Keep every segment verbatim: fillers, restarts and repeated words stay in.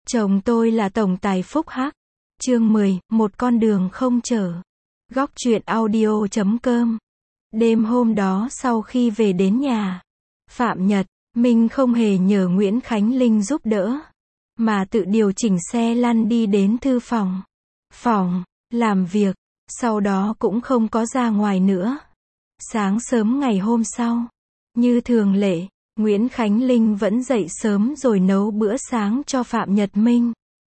Chồng tôi là tổng tài phúc hắc. Chương mười, một con đường không trở. Góc truyện audio chấm com. Đêm hôm đó sau khi về đến nhà, Phạm Nhật, Minh không hề nhờ Nguyễn Khánh Linh giúp đỡ, mà tự điều chỉnh xe lăn đi đến thư phòng. Phòng, làm việc, sau đó cũng không có ra ngoài nữa. Sáng sớm ngày hôm sau, như thường lệ, Nguyễn Khánh Linh vẫn dậy sớm rồi nấu bữa sáng cho Phạm Nhật Minh.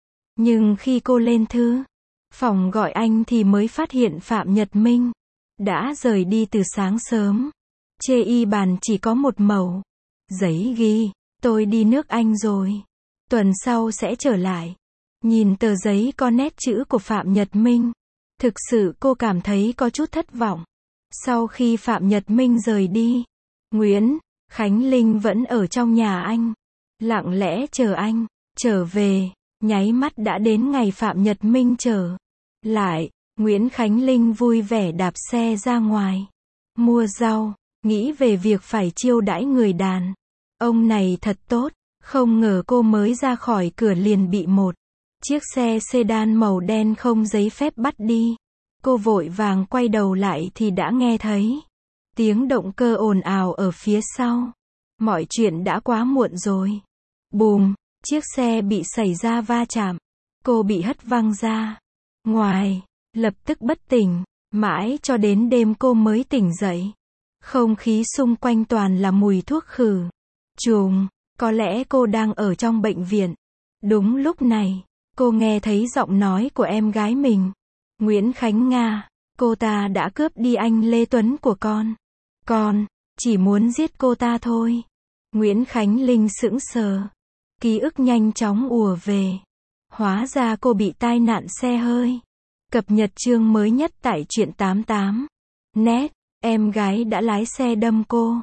Nhưng khi cô lên thư phòng gọi anh thì mới phát hiện Phạm Nhật Minh đã rời đi từ sáng sớm. Chê y bàn chỉ có một mẩu giấy ghi, tôi đi nước Anh rồi, tuần sau sẽ trở lại. Nhìn tờ giấy có nét chữ của Phạm Nhật Minh, thực sự cô cảm thấy có chút thất vọng. Sau khi Phạm Nhật Minh rời đi, Nguyễn Khánh Linh vẫn ở trong nhà anh, lặng lẽ chờ anh trở về. Nháy mắt đã đến ngày Phạm Nhật Minh trở lại. Nguyễn Khánh Linh vui vẻ đạp xe ra ngoài mua rau, nghĩ về việc phải chiêu đãi người đàn ông này thật tốt. Không ngờ cô mới ra khỏi cửa liền bị một chiếc xe sedan màu đen không giấy phép bắt đi. Cô vội vàng quay đầu lại thì đã nghe thấy tiếng động cơ ồn ào ở phía sau. Mọi chuyện đã quá muộn rồi. Bùm, chiếc xe bị xảy ra va chạm. Cô bị hất văng ra ngoài, lập tức bất tỉnh. Mãi cho đến đêm cô mới tỉnh dậy. Không khí xung quanh toàn là mùi thuốc khử trùng. Có lẽ cô đang ở trong bệnh viện. Đúng lúc này, cô nghe thấy giọng nói của em gái mình, Nguyễn Khánh Nga. Cô ta đã cướp đi anh Lê Tuấn của con. Con chỉ muốn giết cô ta thôi. Nguyễn Khánh Linh sững sờ. Ký ức nhanh chóng ùa về. Hóa ra cô bị tai nạn xe hơi. Cập nhật chương mới nhất tại truyện tám mươi tám net. Em gái đã lái xe đâm cô.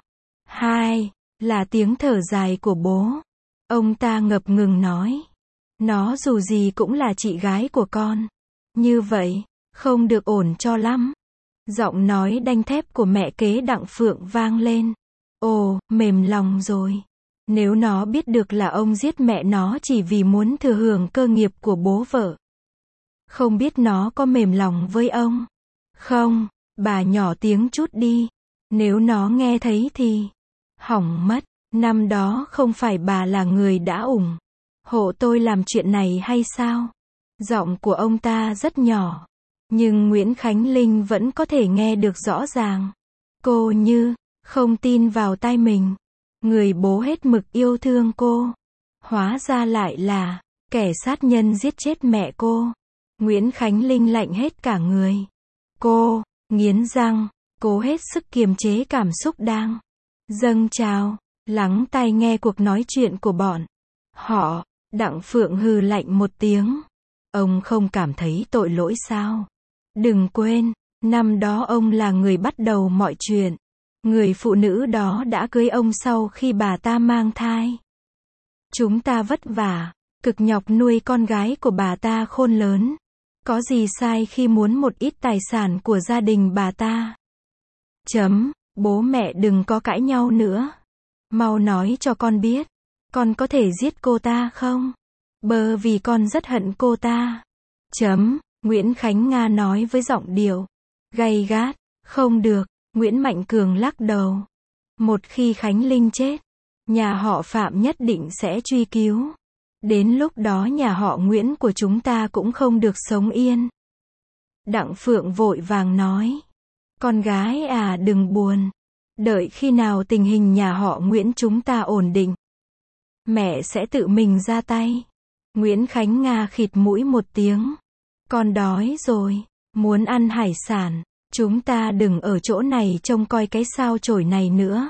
Hai, là tiếng thở dài của bố. Ông ta ngập ngừng nói. Nó dù gì cũng là chị gái của con. Như vậy, không được ổn cho lắm. Giọng nói đanh thép của mẹ kế Đặng Phượng vang lên. Ồ, mềm lòng rồi. Nếu nó biết được là ông giết mẹ nó chỉ vì muốn thừa hưởng cơ nghiệp của bố vợ, không biết nó có mềm lòng với ông không? Bà nhỏ tiếng chút đi. Nếu nó nghe thấy thì hỏng mất. Năm đó không phải bà là người đã ủng hộ tôi làm chuyện này hay sao? Giọng của ông ta rất nhỏ, nhưng Nguyễn Khánh Linh vẫn có thể nghe được rõ ràng. Cô như không tin vào tai mình. Người bố hết mực yêu thương cô, hóa ra lại là kẻ sát nhân giết chết mẹ cô. Nguyễn Khánh Linh lạnh hết cả người. Cô nghiến răng, cố hết sức kiềm chế cảm xúc đang dâng trào, lắng tai nghe cuộc nói chuyện của bọn họ. Đặng Phượng hừ lạnh một tiếng. Ông không cảm thấy tội lỗi sao? Đừng quên, năm đó ông là người bắt đầu mọi chuyện. Người phụ nữ đó đã cưới ông sau khi bà ta mang thai. Chúng ta vất vả, cực nhọc nuôi con gái của bà ta khôn lớn. Có gì sai khi muốn một ít tài sản của gia đình bà ta? Chấm, bố mẹ đừng có cãi nhau nữa. Mau nói cho con biết, con có thể giết cô ta không? Bơ vì con rất hận cô ta. Chấm, Nguyễn Khánh Nga nói với giọng điệu gay gắt. Không được, Nguyễn Mạnh Cường lắc đầu. Một khi Khánh Linh chết, nhà họ Phạm nhất định sẽ truy cứu. Đến lúc đó nhà họ Nguyễn của chúng ta cũng không được sống yên. Đặng Phượng vội vàng nói. Con gái à, đừng buồn. Đợi khi nào tình hình nhà họ Nguyễn chúng ta ổn định, mẹ sẽ tự mình ra tay. Nguyễn Khánh Nga khịt mũi một tiếng. Con đói rồi, muốn ăn hải sản. Chúng ta đừng ở chỗ này trông coi cái sao chổi này nữa.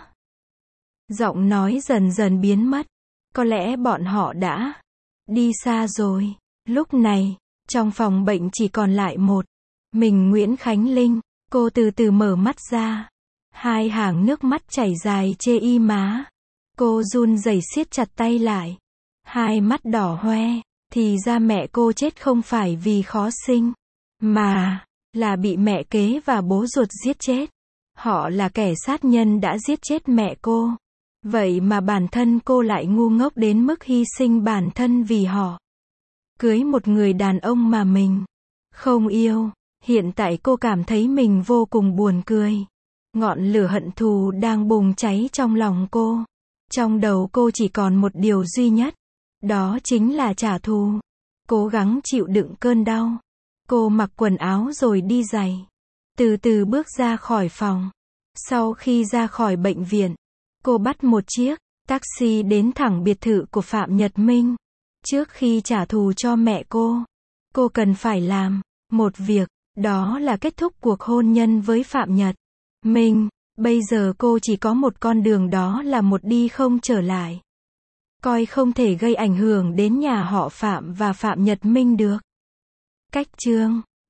Giọng nói dần dần biến mất. Có lẽ bọn họ đã đi xa rồi. Lúc này, trong phòng bệnh chỉ còn lại một mình Nguyễn Khánh Linh. Cô từ từ mở mắt ra. Hai hàng nước mắt chảy dài chê y má. Cô run rẩy siết chặt tay lại. Hai mắt đỏ hoe. Thì ra mẹ cô chết không phải vì khó sinh, mà là bị mẹ kế và bố ruột giết chết. Họ là kẻ sát nhân đã giết chết mẹ cô. Vậy mà bản thân cô lại ngu ngốc đến mức hy sinh bản thân vì họ. cưới một người đàn ông mà mình không yêu. Hiện tại cô cảm thấy mình vô cùng buồn cười. Ngọn lửa hận thù đang bùng cháy trong lòng cô. Trong đầu cô chỉ còn một điều duy nhất. Đó chính là trả thù. Cố gắng chịu đựng cơn đau. Cô mặc quần áo rồi đi giày. Từ từ bước ra khỏi phòng. Sau khi ra khỏi bệnh viện, cô bắt một chiếc taxi đến thẳng biệt thự của Phạm Nhật Minh. Trước khi trả thù cho mẹ cô, cô cần phải làm một việc, đó là kết thúc cuộc hôn nhân với Phạm Nhật Minh. Bây giờ cô chỉ có một con đường, đó là một đi không trở lại. Coi không thể gây ảnh hưởng đến nhà họ Phạm và Phạm Nhật Minh được. Cách chương